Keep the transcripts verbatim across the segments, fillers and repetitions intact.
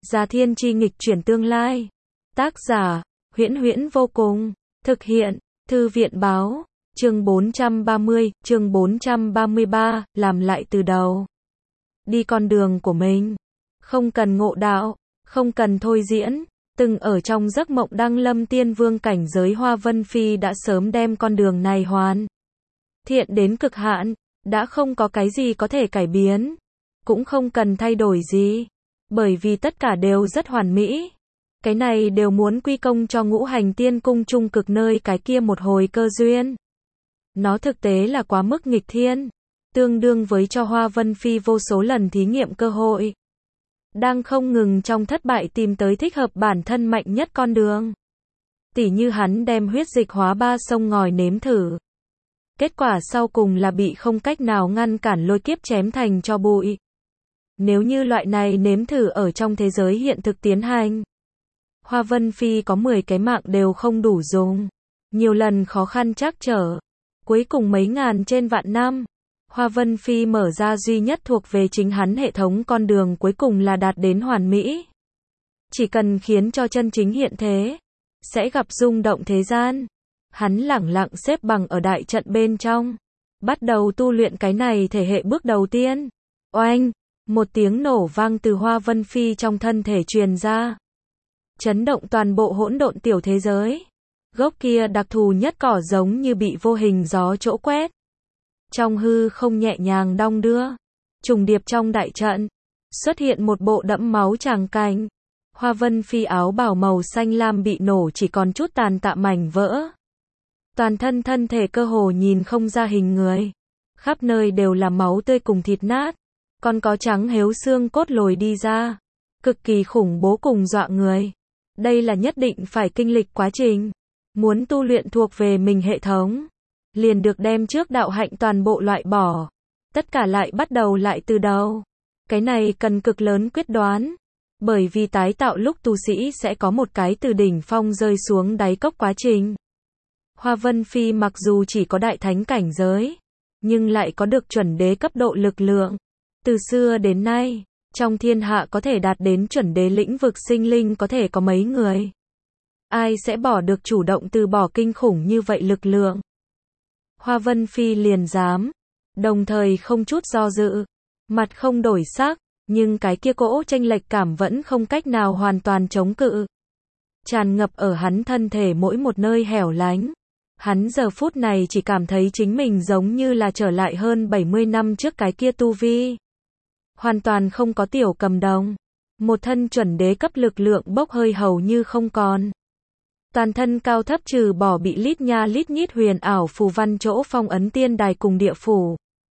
Gia Thiên Chi nghịch chuyển tương lai. Tác giả, Huyễn Huyễn vô cùng. Thực hiện, Thư viện báo. Chương bốn trăm ba mươi, chương bốn trăm ba mươi ba, làm lại từ đầu. Đi con đường của mình. Không cần ngộ đạo, không cần thôi diễn. Từng ở trong giấc mộng đăng lâm tiên vương cảnh giới, Hoa Vân Phi đã sớm đem con đường này hoàn thiện đến cực hạn, đã không có cái gì có thể cải biến, cũng không cần thay đổi gì, bởi vì tất cả đều rất hoàn mỹ. Cái này đều muốn quy công cho ngũ hành tiên cung trung cực nơi cái kia một hồi cơ duyên. Nó thực tế là quá mức nghịch thiên, tương đương với cho Hoa Vân Phi vô số lần thí nghiệm cơ hội. Đang không ngừng trong thất bại tìm tới thích hợp bản thân mạnh nhất con đường. Tỉ như hắn đem huyết dịch hóa ba sông ngòi nếm thử. Kết quả sau cùng là bị không cách nào ngăn cản lôi kiếp chém thành tro bụi. Nếu như loại này nếm thử ở trong thế giới hiện thực tiến hành, Hoa Vân Phi có mười cái mạng đều không đủ dùng. Nhiều lần khó khăn trắc trở. Cuối cùng mấy ngàn trên vạn năm, Hoa Vân Phi mở ra duy nhất thuộc về chính hắn hệ thống con đường cuối cùng là đạt đến hoàn mỹ. Chỉ cần khiến cho chân chính hiện thế, sẽ gặp rung động thế gian. Hắn lẳng lặng xếp bằng ở đại trận bên trong, bắt đầu tu luyện cái này thể hệ bước đầu tiên. Oanh, một tiếng nổ vang từ Hoa Vân Phi trong thân thể truyền ra, chấn động toàn bộ hỗn độn tiểu thế giới. Gốc kia đặc thù nhất cỏ giống như bị vô hình gió chỗ quét, trong hư không nhẹ nhàng đong đưa. Trùng điệp trong đại trận xuất hiện một bộ đẫm máu tràng cảnh. Hoa Vân Phi áo bào màu xanh lam bị nổ chỉ còn chút tàn tạ mảnh vỡ. Toàn thân thân thể cơ hồ nhìn không ra hình người, khắp nơi đều là máu tươi cùng thịt nát, còn có trắng héo xương cốt lồi đi ra, cực kỳ khủng bố cùng dọa người. Đây là nhất định phải kinh lịch quá trình, muốn tu luyện thuộc về mình hệ thống, liền được đem trước đạo hạnh toàn bộ loại bỏ, tất cả lại bắt đầu lại từ đầu. Cái này cần cực lớn quyết đoán, bởi vì tái tạo lúc tu sĩ sẽ có một cái từ đỉnh phong rơi xuống đáy cốc quá trình. Hoa Vân Phi mặc dù chỉ có đại thánh cảnh giới, nhưng lại có được chuẩn đế cấp độ lực lượng. Từ xưa đến nay, trong thiên hạ có thể đạt đến chuẩn đế lĩnh vực sinh linh có thể có mấy người. Ai sẽ bỏ được chủ động từ bỏ kinh khủng như vậy lực lượng? Hoa Vân Phi liền dám, đồng thời không chút do dự, mặt không đổi sắc, nhưng cái kia cỗ chênh lệch cảm vẫn không cách nào hoàn toàn chống cự. Tràn ngập ở hắn thân thể mỗi một nơi hẻo lánh. Hắn giờ phút này chỉ cảm thấy chính mình giống như là trở lại hơn bảy mươi năm trước cái kia tu vi. Hoàn toàn không có tiểu cầm đồng. Một thân chuẩn đế cấp lực lượng bốc hơi hầu như không còn. Toàn thân cao thấp trừ bỏ bị lít nha lít nhít huyền ảo phù văn chỗ phong ấn tiên đài cùng địa phủ.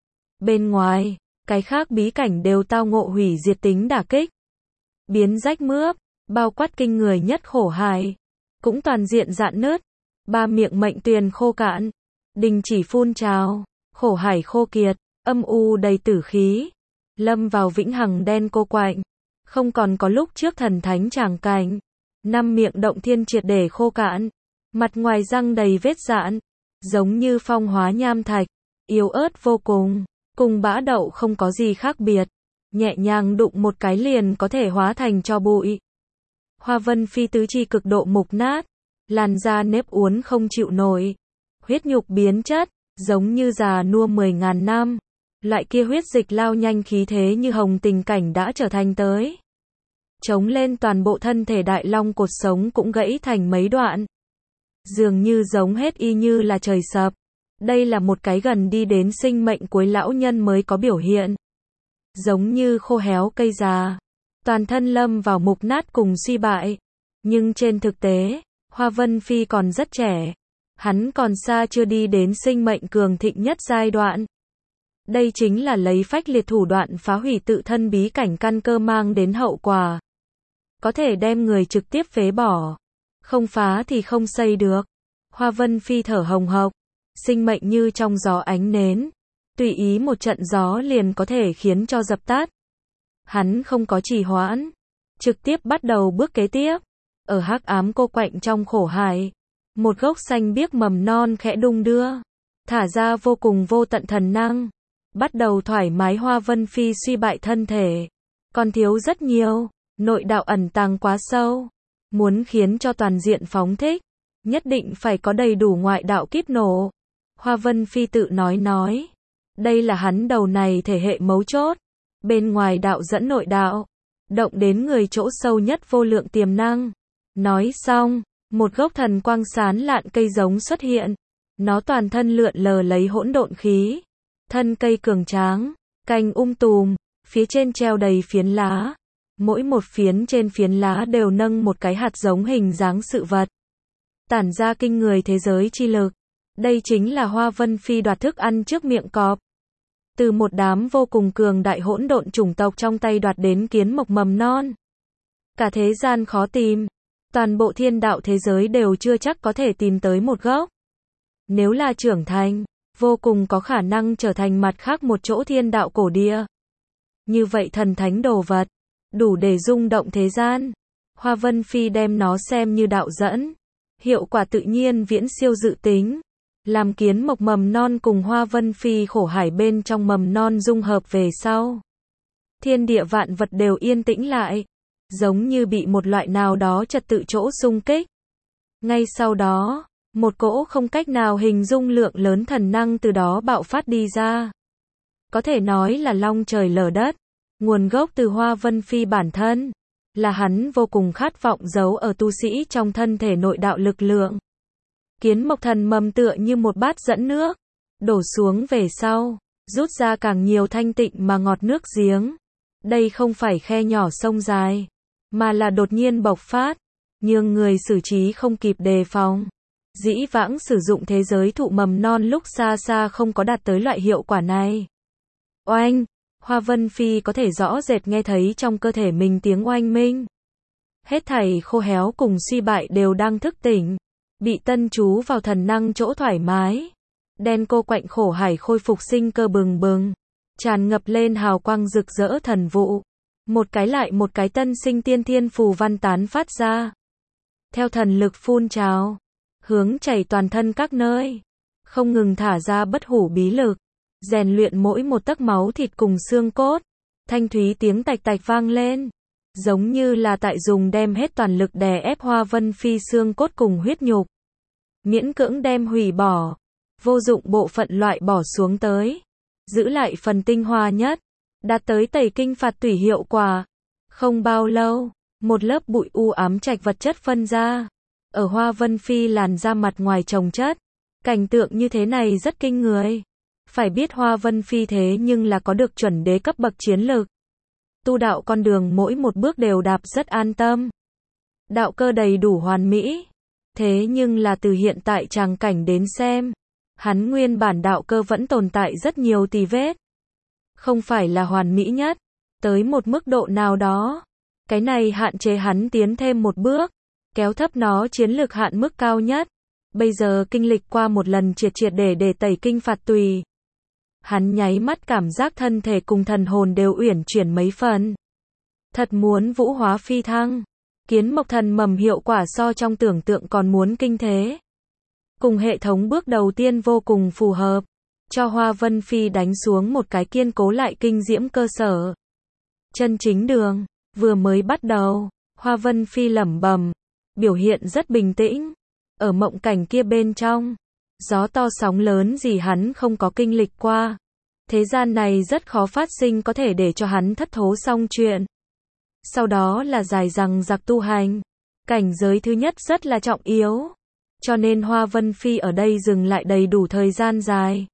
Bên ngoài, cái khác bí cảnh đều tao ngộ hủy diệt tính đả kích. Biến rách mướp, bao quát kinh người nhất khổ hải. Cũng toàn diện rạn nứt. Ba miệng mệnh tuyền khô cạn, đình chỉ phun trào, khổ hải khô kiệt, âm u đầy tử khí, lâm vào vĩnh hằng đen cô quạnh, không còn có lúc trước thần thánh tràng cảnh. Năm miệng động thiên triệt để khô cạn, mặt ngoài răng đầy vết rạn, giống như phong hóa nham thạch, yếu ớt vô cùng, cùng bã đậu không có gì khác biệt, nhẹ nhàng đụng một cái liền có thể hóa thành tro bụi. Hoa Vân Phi tứ chi cực độ mục nát, làn da nếp uốn không chịu nổi, huyết nhục biến chất, giống như già nua mười ngàn năm. Loại kia huyết dịch lao nhanh khí thế như hồng tình cảnh đã trở thành tới. Chống lên toàn bộ thân thể đại long cột sống cũng gãy thành mấy đoạn. Dường như giống hết y như là trời sập. Đây là một cái gần đi đến sinh mệnh cuối lão nhân mới có biểu hiện. Giống như khô héo cây già. Toàn thân lâm vào mục nát cùng suy bại. Nhưng trên thực tế, Hoa Vân Phi còn rất trẻ. Hắn còn xa chưa đi đến sinh mệnh cường thịnh nhất giai đoạn. Đây chính là lấy phách liệt thủ đoạn phá hủy tự thân bí cảnh căn cơ mang đến hậu quả. Có thể đem người trực tiếp phế bỏ. Không phá thì không xây được. Hoa Vân Phi thở hồng hộc. Sinh mệnh như trong gió ánh nến. Tùy ý một trận gió liền có thể khiến cho dập tắt. Hắn không có trì hoãn. Trực tiếp bắt đầu bước kế tiếp. Ở hắc ám cô quạnh trong khổ hải, một gốc xanh biếc mầm non khẽ đung đưa, thả ra vô cùng vô tận thần năng, bắt đầu thoải mái. Hoa Vân Phi suy bại thân thể, còn thiếu rất nhiều, Nội đạo ẩn tàng quá sâu. Muốn khiến cho toàn diện phóng thích, nhất định phải có đầy đủ ngoại đạo kíp nổ. Hoa Vân Phi tự nói nói. Đây là hắn đầu này thể hệ mấu chốt. Bên ngoài đạo dẫn nội đạo. Động đến người chỗ sâu nhất vô lượng tiềm năng. Nói xong, một gốc thần quang sán lạn cây giống xuất hiện. Nó toàn thân lượn lờ lấy hỗn độn khí. Thân cây cường tráng, cành um tùm, phía trên treo đầy phiến lá. Mỗi một phiến trên phiến lá đều nâng một cái hạt giống hình dáng sự vật. Tản ra kinh người thế giới chi lực. Đây chính là Hoa Vân Phi đoạt thức ăn trước miệng cọp. Từ một đám vô cùng cường đại hỗn độn chủng tộc trong tay đoạt đến kiến mộc mầm non. Cả thế gian khó tìm. Toàn bộ thiên đạo thế giới đều chưa chắc có thể tìm tới một gốc. Nếu là trưởng thành, vô cùng có khả năng trở thành mặt khác một chỗ thiên đạo cổ địa. Như vậy thần thánh đồ vật, đủ để rung động thế gian. Hoa Vân Phi đem nó xem như đạo dẫn. Hiệu quả tự nhiên viễn siêu dự tính. Làm kiến mộc mầm non cùng Hoa Vân Phi khổ hải bên trong mầm non dung hợp về sau. Thiên địa vạn vật đều yên tĩnh lại. Giống như bị một loại nào đó trật tự chỗ xung kích. Ngay sau đó, một cỗ không cách nào hình dung lượng lớn thần năng từ đó bạo phát đi ra. Có thể nói là long trời lở đất. Nguồn gốc từ Hoa Vân Phi bản thân. Là hắn vô cùng khát vọng giấu ở tu sĩ trong thân thể nội đạo lực lượng. Kiến mộc thần mầm tựa như một bát dẫn nước. Đổ xuống về sau. Rút ra càng nhiều thanh tịnh mà ngọt nước giếng. Đây không phải khe nhỏ sông dài. Mà là đột nhiên bộc phát. Nhưng người xử trí không kịp đề phòng. Dĩ vãng sử dụng thế giới thụ mầm non lúc xa xa không có đạt tới loại hiệu quả này. Oanh! Hoa Vân Phi có thể rõ rệt nghe thấy trong cơ thể mình tiếng oanh minh. Hết thảy khô héo cùng suy bại đều đang thức tỉnh. Bị tân chú vào thần năng chỗ thoải mái. Đen cô quạnh khổ hải khôi phục sinh cơ bừng bừng. Tràn ngập lên hào quang rực rỡ thần vụ. Một cái lại một cái tân sinh tiên thiên phù văn tán phát ra. Theo thần lực phun trào. Hướng chảy toàn thân các nơi. Không ngừng thả ra bất hủ bí lực. Rèn luyện mỗi một tấc máu thịt cùng xương cốt. Thanh thúy tiếng tạch tạch vang lên. Giống như là tại dùng đem hết toàn lực đè ép Hoa Vân Phi xương cốt cùng huyết nhục. Miễn cưỡng đem hủy bỏ. Vô dụng bộ phận loại bỏ xuống tới. Giữ lại phần tinh hoa nhất. Đạt tới tẩy kinh phạt tủy hiệu quả. Không bao lâu, một lớp bụi u ám trạch vật chất phân ra. Ở Hoa Vân Phi làn da mặt ngoài chồng chất. Cảnh tượng như thế này rất kinh người. Phải biết Hoa Vân Phi thế nhưng là có được chuẩn đế cấp bậc chiến lực. Tu đạo con đường mỗi một bước đều đạp rất an tâm. Đạo cơ đầy đủ hoàn mỹ. Thế nhưng là từ hiện tại tràng cảnh đến xem. Hắn nguyên bản đạo cơ vẫn tồn tại rất nhiều tì vết. Không phải là hoàn mỹ nhất. Tới một mức độ nào đó. Cái này hạn chế hắn tiến thêm một bước. Kéo thấp nó chiến lược hạn mức cao nhất. Bây giờ kinh lịch qua một lần triệt triệt để để tẩy kinh phạt tùy. Hắn nháy mắt cảm giác thân thể cùng thần hồn đều uyển chuyển mấy phần. Thật muốn vũ hóa phi thăng. Kiến mộc thần mầm hiệu quả so trong tưởng tượng còn muốn kinh thế. Cùng hệ thống bước đầu tiên vô cùng phù hợp. Cho Hoa Vân Phi đánh xuống một cái kiên cố lại kinh diễm cơ sở. Chân chính đường, vừa mới bắt đầu, Hoa Vân Phi lẩm bẩm, biểu hiện rất bình tĩnh. Ở mộng cảnh kia bên trong, gió to sóng lớn gì hắn không có kinh lịch qua. Thế gian này rất khó phát sinh có thể để cho hắn thất thố xong chuyện. Sau đó là dài dằng dặc tu hành. Cảnh giới thứ nhất rất là trọng yếu. Cho nên Hoa Vân Phi ở đây dừng lại đầy đủ thời gian dài.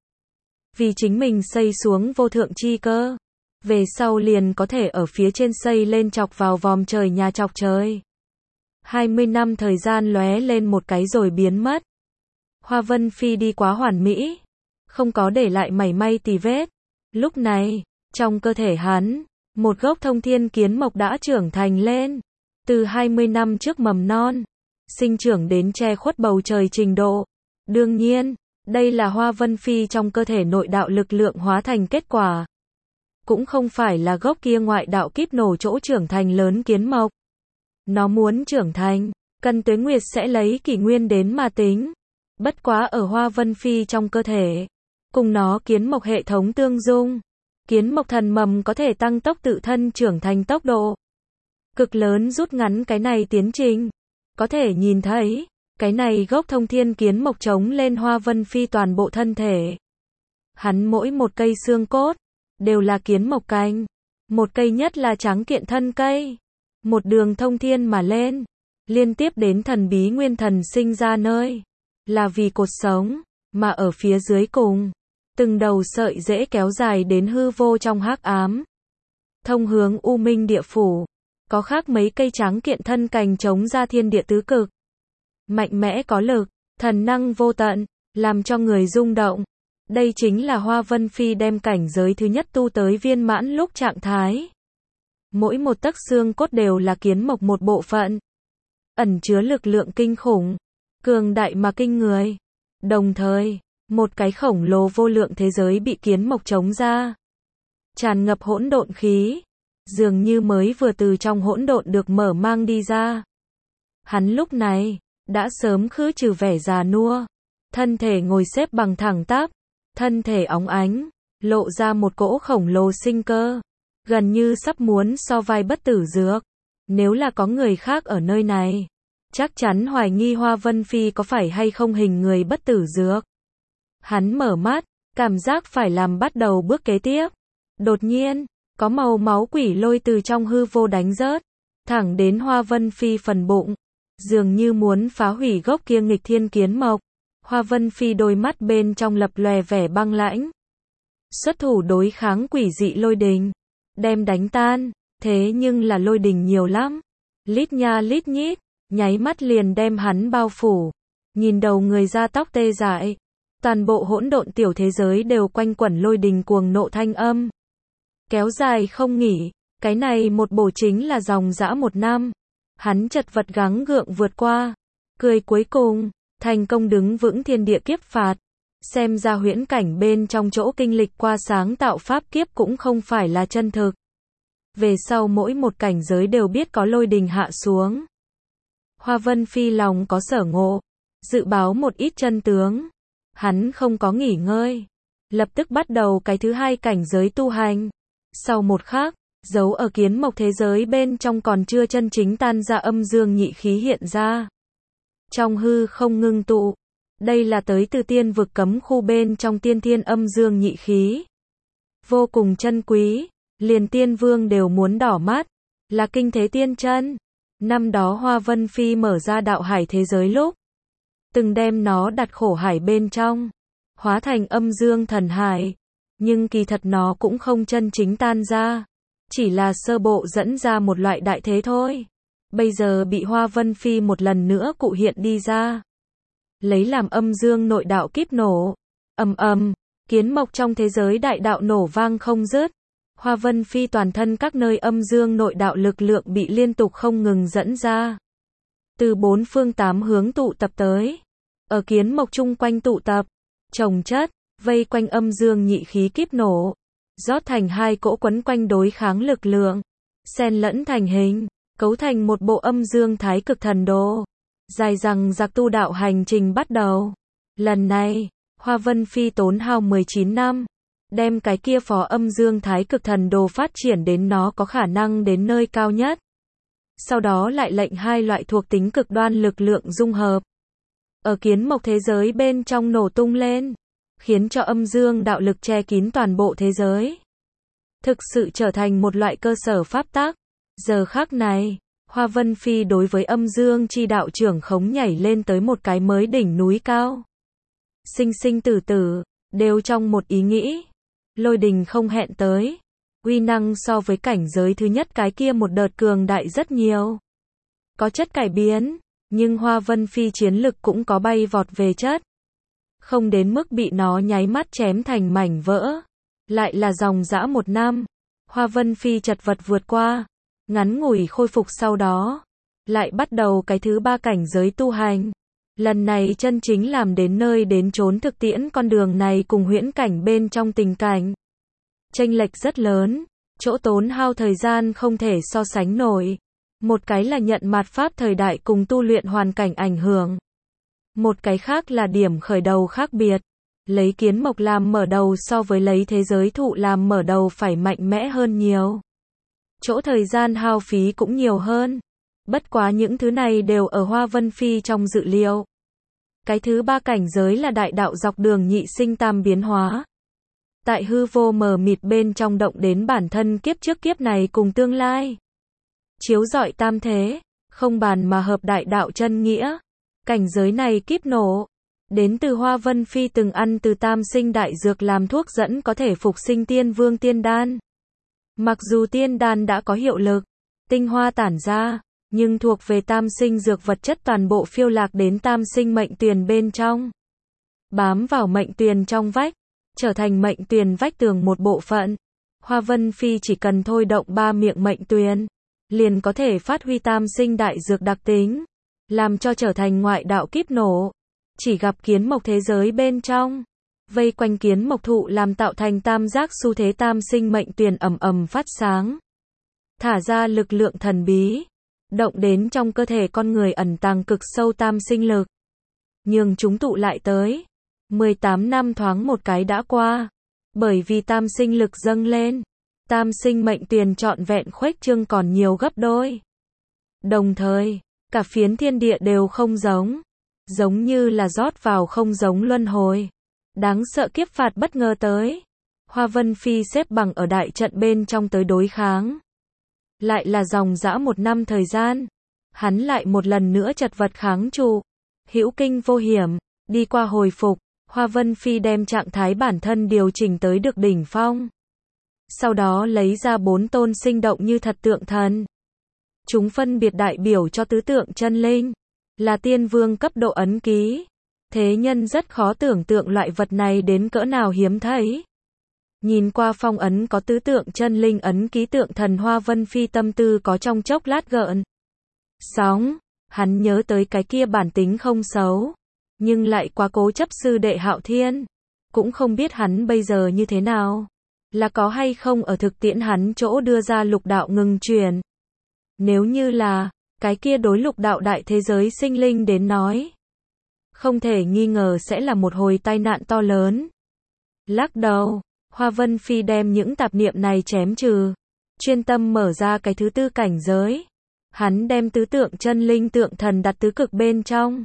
Vì chính mình xây xuống vô thượng chi cơ. Về sau liền có thể ở phía trên xây lên chọc vào vòm trời nhà chọc trời. hai mươi năm thời gian lóe lên một cái rồi biến mất. Hoa Vân Phi đi quá hoàn mỹ. Không có để lại mảy may tì vết. Lúc này, trong cơ thể hắn, một gốc thông thiên kiến mộc đã trưởng thành lên. Từ hai mươi năm trước mầm non. Sinh trưởng đến che khuất bầu trời trình độ. Đương nhiên, đây là Hoa Vân Phi trong cơ thể nội đạo lực lượng hóa thành kết quả. Cũng không phải là gốc kia ngoại đạo kíp nổ chỗ trưởng thành lớn kiến mộc. Nó muốn trưởng thành, cần tuế nguyệt sẽ lấy kỷ nguyên đến mà tính. Bất quá ở Hoa Vân Phi trong cơ thể, cùng nó kiến mộc hệ thống tương dung. Kiến mộc thần mầm có thể tăng tốc tự thân trưởng thành tốc độ. cực lớn rút ngắn cái này tiến trình. Có thể nhìn thấy, cái này gốc thông thiên kiến mộc chống lên Hoa Vân Phi toàn bộ thân thể. Hắn mỗi một cây xương cốt, đều là kiến mộc cành. Một cây nhất là trắng kiện thân cây. Một đường thông thiên mà lên, liên tiếp đến thần bí nguyên thần sinh ra nơi. Là vì cột sống, mà ở phía dưới cùng. Từng đầu sợi rễ kéo dài đến hư vô trong hắc ám. Thông hướng U Minh địa phủ. Có khác mấy cây trắng kiện thân cành chống ra thiên địa tứ cực. Mạnh mẽ có lực, thần năng vô tận, làm cho người rung động. Đây chính là Hoa Vân Phi đem cảnh giới thứ nhất tu tới viên mãn lúc trạng thái. Mỗi một tấc xương cốt đều là kiến mộc một bộ phận. Ẩn chứa lực lượng kinh khủng, cường đại mà kinh người. Đồng thời, một cái khổng lồ vô lượng thế giới bị kiến mộc chống ra. Tràn ngập hỗn độn khí, dường như mới vừa từ trong hỗn độn được mở mang đi ra. Hắn lúc này, đã sớm khứ trừ vẻ già nua. Thân thể ngồi xếp bằng thẳng tắp, thân thể óng ánh, lộ ra một cỗ khổng lồ sinh cơ. Gần như sắp muốn so vai bất tử dược. Nếu là có người khác ở nơi này, chắc chắn hoài nghi Hoa Vân Phi có phải hay không hình người bất tử dược. Hắn mở mắt, cảm giác phải làm bắt đầu bước kế tiếp. Đột nhiên, có màu máu quỷ lôi từ trong hư vô đánh rớt, thẳng đến Hoa Vân Phi phần bụng, dường như muốn phá hủy gốc kia nghịch thiên kiến mộc. Hoa Vân Phi đôi mắt bên trong lập lòe vẻ băng lãnh. Xuất thủ đối kháng quỷ dị lôi đình, đem đánh tan, thế nhưng là lôi đình nhiều lắm. Lít nha lít nhít, nháy mắt liền đem hắn bao phủ. Nhìn đầu người da tóc tê dại, toàn bộ hỗn độn tiểu thế giới đều quanh quẩn lôi đình cuồng nộ thanh âm. Kéo dài không nghỉ, cái này một bổ chính là dòng dã một năm. Hắn chật vật gắng gượng vượt qua, cười cuối cùng, thành công đứng vững thiên địa kiếp phạt. Xem ra huyễn cảnh bên trong chỗ kinh lịch qua sáng tạo pháp kiếp cũng không phải là chân thực. Về sau mỗi một cảnh giới đều biết có lôi đình hạ xuống. Hoa Vân Phi lòng có sở ngộ, dự báo một ít chân tướng. Hắn không có nghỉ ngơi, lập tức bắt đầu cái thứ hai cảnh giới tu hành. Sau một khắc, dấu ở kiến mộc thế giới bên trong còn chưa chân chính tan ra âm dương nhị khí hiện ra. Trong hư không ngưng tụ, đây là tới từ tiên vực cấm khu bên trong tiên thiên âm dương nhị khí. Vô cùng chân quý, liền tiên vương đều muốn đỏ mắt, là kinh thế tiên chân. Năm đó Hoa Vân Phi mở ra đạo hải thế giới lúc, từng đem nó đặt khổ hải bên trong, hóa thành âm dương thần hải. Nhưng kỳ thật nó cũng không chân chính tan ra, chỉ là sơ bộ dẫn ra một loại đại thế thôi. Bây giờ bị Hoa Vân Phi một lần nữa cụ hiện đi ra. Lấy làm âm dương nội đạo kíp nổ. Ầm ầm, kiến mộc trong thế giới đại đạo nổ vang không dứt. Hoa Vân Phi toàn thân các nơi âm dương nội đạo lực lượng bị liên tục không ngừng dẫn ra. Từ bốn phương tám hướng tụ tập tới. Ở kiến mộc chung quanh tụ tập, chồng chất, vây quanh âm dương nhị khí kíp nổ. Rót thành hai cỗ quấn quanh đối kháng lực lượng. Xen lẫn thành hình, cấu thành một bộ âm dương thái cực thần đồ. Dài rằng giặc tu đạo hành trình bắt đầu. Lần này, Hoa Vân Phi tốn hao mười chín năm, đem cái kia phó âm dương thái cực thần đồ phát triển đến nó có khả năng đến nơi cao nhất. Sau đó lại lệnh hai loại thuộc tính cực đoan lực lượng dung hợp. Ở kiến mộc thế giới bên trong nổ tung lên, khiến cho âm dương đạo lực che kín toàn bộ thế giới. Thực sự trở thành một loại cơ sở pháp tắc. Giờ khắc này, Hoa Vân Phi đối với âm dương chi đạo trưởng khống nhảy lên tới một cái mới đỉnh núi cao. Sinh sinh tử tử, đều trong một ý nghĩ. Lôi đình không hẹn tới. Uy năng so với cảnh giới thứ nhất cái kia một đợt cường đại rất nhiều. Có chất cải biến, nhưng Hoa Vân Phi chiến lực cũng có bay vọt về chất. Không đến mức bị nó nháy mắt chém thành mảnh vỡ. Lại là dòng dã một năm. Hoa Vân Phi chật vật vượt qua. Ngắn ngủi khôi phục sau đó. Lại bắt đầu cái thứ ba cảnh giới tu hành. Lần này chân chính làm đến nơi đến chốn thực tiễn con đường này cùng huyễn cảnh bên trong tình cảnh. Chênh lệch rất lớn. Chỗ tốn hao thời gian không thể so sánh nổi. Một cái là nhận mạt pháp thời đại cùng tu luyện hoàn cảnh ảnh hưởng. Một cái khác là điểm khởi đầu khác biệt. Lấy kiến mộc làm mở đầu so với lấy thế giới thụ làm mở đầu phải mạnh mẽ hơn nhiều. chỗ thời gian hao phí cũng nhiều hơn. Bất quá những thứ này đều ở Hoa Vân Phi trong dự liệu. Cái thứ ba cảnh giới là đại đạo dọc đường nhị sinh tam biến hóa. Tại hư vô mờ mịt bên trong động đến bản thân kiếp trước kiếp này cùng tương lai. Chiếu rọi tam thế, không bàn mà hợp đại đạo chân nghĩa. Cảnh giới này kíp nổ. Đến từ Hoa Vân Phi từng ăn từ tam sinh đại dược làm thuốc dẫn có thể phục sinh tiên vương tiên đan. Mặc dù tiên đan đã có hiệu lực, tinh hoa tản ra, nhưng thuộc về tam sinh dược vật chất toàn bộ phiêu lạc đến tam sinh mệnh tuyền bên trong. Bám vào mệnh tuyền trong vách, trở thành mệnh tuyền vách tường một bộ phận. Hoa Vân Phi chỉ cần thôi động ba miệng mệnh tuyền, liền có thể phát huy tam sinh đại dược đặc tính, làm cho trở thành ngoại đạo kíp nổ. Chỉ gặp kiến mộc thế giới bên trong, vây quanh kiến mộc thụ làm tạo thành tam giác xu thế tam sinh mệnh tuyền ầm ầm phát sáng. Thả ra lực lượng thần bí, động đến trong cơ thể con người ẩn tàng cực sâu tam sinh lực. Nhưng chúng tụ lại tới. mười tám năm thoáng một cái đã qua. Bởi vì tam sinh lực dâng lên, tam sinh mệnh tuyền trọn vẹn khuếch trương còn nhiều gấp đôi. Đồng thời, cả phiến thiên địa đều không giống. Giống như là rót vào không giống luân hồi. Đáng sợ kiếp phạt bất ngờ tới. Hoa Vân Phi xếp bằng ở đại trận bên trong tới đối kháng. Lại là dòng dã một năm thời gian. Hắn lại một lần nữa chật vật kháng trụ. Hữu kinh vô hiểm, đi qua hồi phục. Hoa Vân Phi đem trạng thái bản thân điều chỉnh tới được đỉnh phong. Sau đó lấy ra bốn tôn sinh động như thật tượng thần. Chúng phân biệt đại biểu cho tứ tượng chân linh. Là tiên vương cấp độ ấn ký. Thế nhân rất khó tưởng tượng loại vật này đến cỡ nào hiếm thấy. Nhìn qua phong ấn có tứ tượng chân linh ấn ký tượng thần, Hoa Vân Phi tâm tư có trong chốc lát gợn sóng. Hắn nhớ tới cái kia bản tính không xấu, nhưng lại quá cố chấp sư đệ Hạo Thiên. Cũng không biết hắn bây giờ như thế nào. Là có hay không ở thực tiễn hắn chỗ đưa ra lục đạo ngừng chuyển. Nếu như là, cái kia đối lục đạo đại thế giới sinh linh đến nói, không thể nghi ngờ sẽ là một hồi tai nạn to lớn. Lắc đầu, Hoa Vân Phi đem những tạp niệm này chém trừ. Chuyên tâm mở ra cái thứ tư cảnh giới. Hắn đem tứ tượng chân linh tượng thần đặt tứ cực bên trong.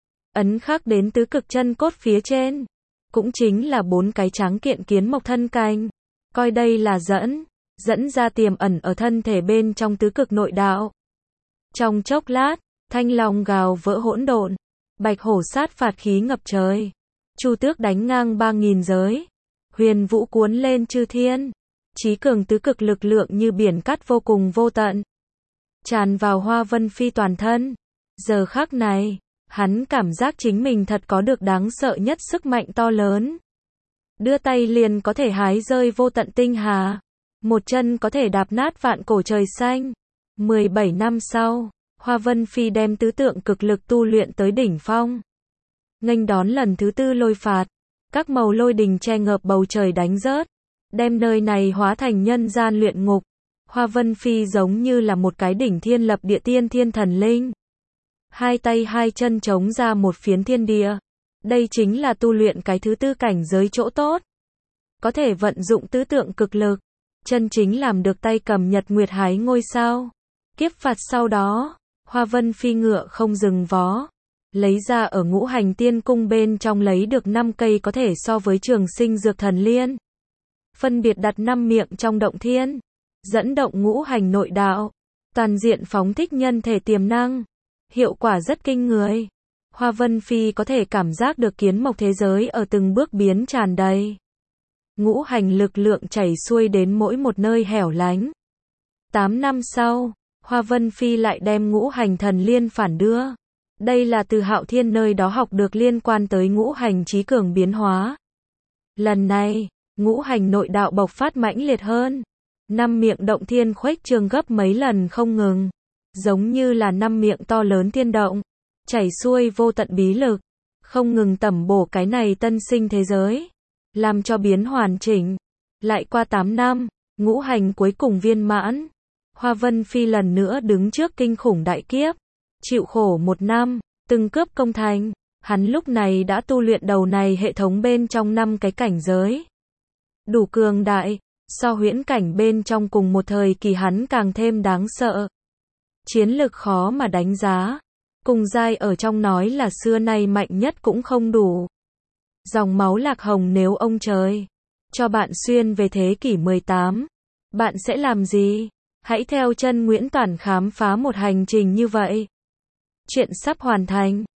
Ấn khắc đến tứ cực chân cốt phía trên. Cũng chính là bốn cái tráng kiện kiến mộc thân cành. Coi đây là dẫn. Dẫn ra tiềm ẩn ở thân thể bên trong tứ cực nội đạo. Trong chốc lát, thanh long gào vỡ hỗn độn. Bạch hổ sát phạt khí ngập trời. Chu tước đánh ngang ba nghìn giới. Huyền vũ cuốn lên chư thiên. Chí cường tứ cực lực lượng như biển cát vô cùng vô tận. Tràn vào Hoa Vân Phi toàn thân. Giờ khắc này, hắn cảm giác chính mình thật có được đáng sợ nhất sức mạnh to lớn. Đưa tay liền có thể hái rơi vô tận tinh hà. Một chân có thể đạp nát vạn cổ trời xanh. mười bảy năm sau, Hoa Vân Phi đem tứ tượng cực lực tu luyện tới đỉnh phong. Nghênh đón lần thứ tư lôi phạt. Các màu lôi đình che ngợp bầu trời đánh rớt. Đem nơi này hóa thành nhân gian luyện ngục. Hoa Vân Phi giống như là một cái đỉnh thiên lập địa tiên thiên thần linh. Hai tay hai chân chống ra một phiến thiên địa. Đây chính là tu luyện cái thứ tư cảnh giới chỗ tốt. Có thể vận dụng tứ tượng cực lực. Chân chính làm được tay cầm nhật nguyệt hái ngôi sao. Kiếp phạt sau đó, Hoa Vân Phi ngựa không dừng vó. Lấy ra ở ngũ hành tiên cung bên trong lấy được năm cây có thể so với trường sinh dược thần liên. Phân biệt đặt năm miệng trong động thiên. Dẫn động ngũ hành nội đạo. Toàn diện phóng thích nhân thể tiềm năng. Hiệu quả rất kinh người. Hoa Vân Phi có thể cảm giác được kiến mộc thế giới ở từng bước biến tràn đầy. Ngũ hành lực lượng chảy xuôi đến mỗi một nơi hẻo lánh. Tám năm sau, Hoa Vân Phi lại đem ngũ hành thần liên phản đưa. Đây là từ Hạo Thiên nơi đó học được liên quan tới ngũ hành chí cường biến hóa. Lần này, ngũ hành nội đạo bộc phát mãnh liệt hơn. Năm miệng động thiên khuếch trương gấp mấy lần không ngừng. Giống như là năm miệng to lớn thiên động. Chảy xuôi vô tận bí lực. Không ngừng tẩm bổ cái này tân sinh thế giới. Làm cho biến hoàn chỉnh. Lại qua tám năm, ngũ hành cuối cùng viên mãn. Hoa Vân Phi lần nữa đứng trước kinh khủng đại kiếp. Chịu khổ một năm, từng cướp công thành. Hắn lúc này đã tu luyện đầu này hệ thống bên trong năm cái cảnh giới. Đủ cường đại, So huyễn cảnh bên trong cùng một thời kỳ hắn càng thêm đáng sợ. Chiến lực khó mà đánh giá. Cùng giai ở trong nói là xưa nay mạnh nhất cũng không đủ. Dòng máu Lạc Hồng nếu ông trời cho bạn xuyên về thế kỷ mười tám, bạn sẽ làm gì? Hãy theo chân Nguyễn Toản khám phá một hành trình như vậy. Chuyện sắp hoàn thành.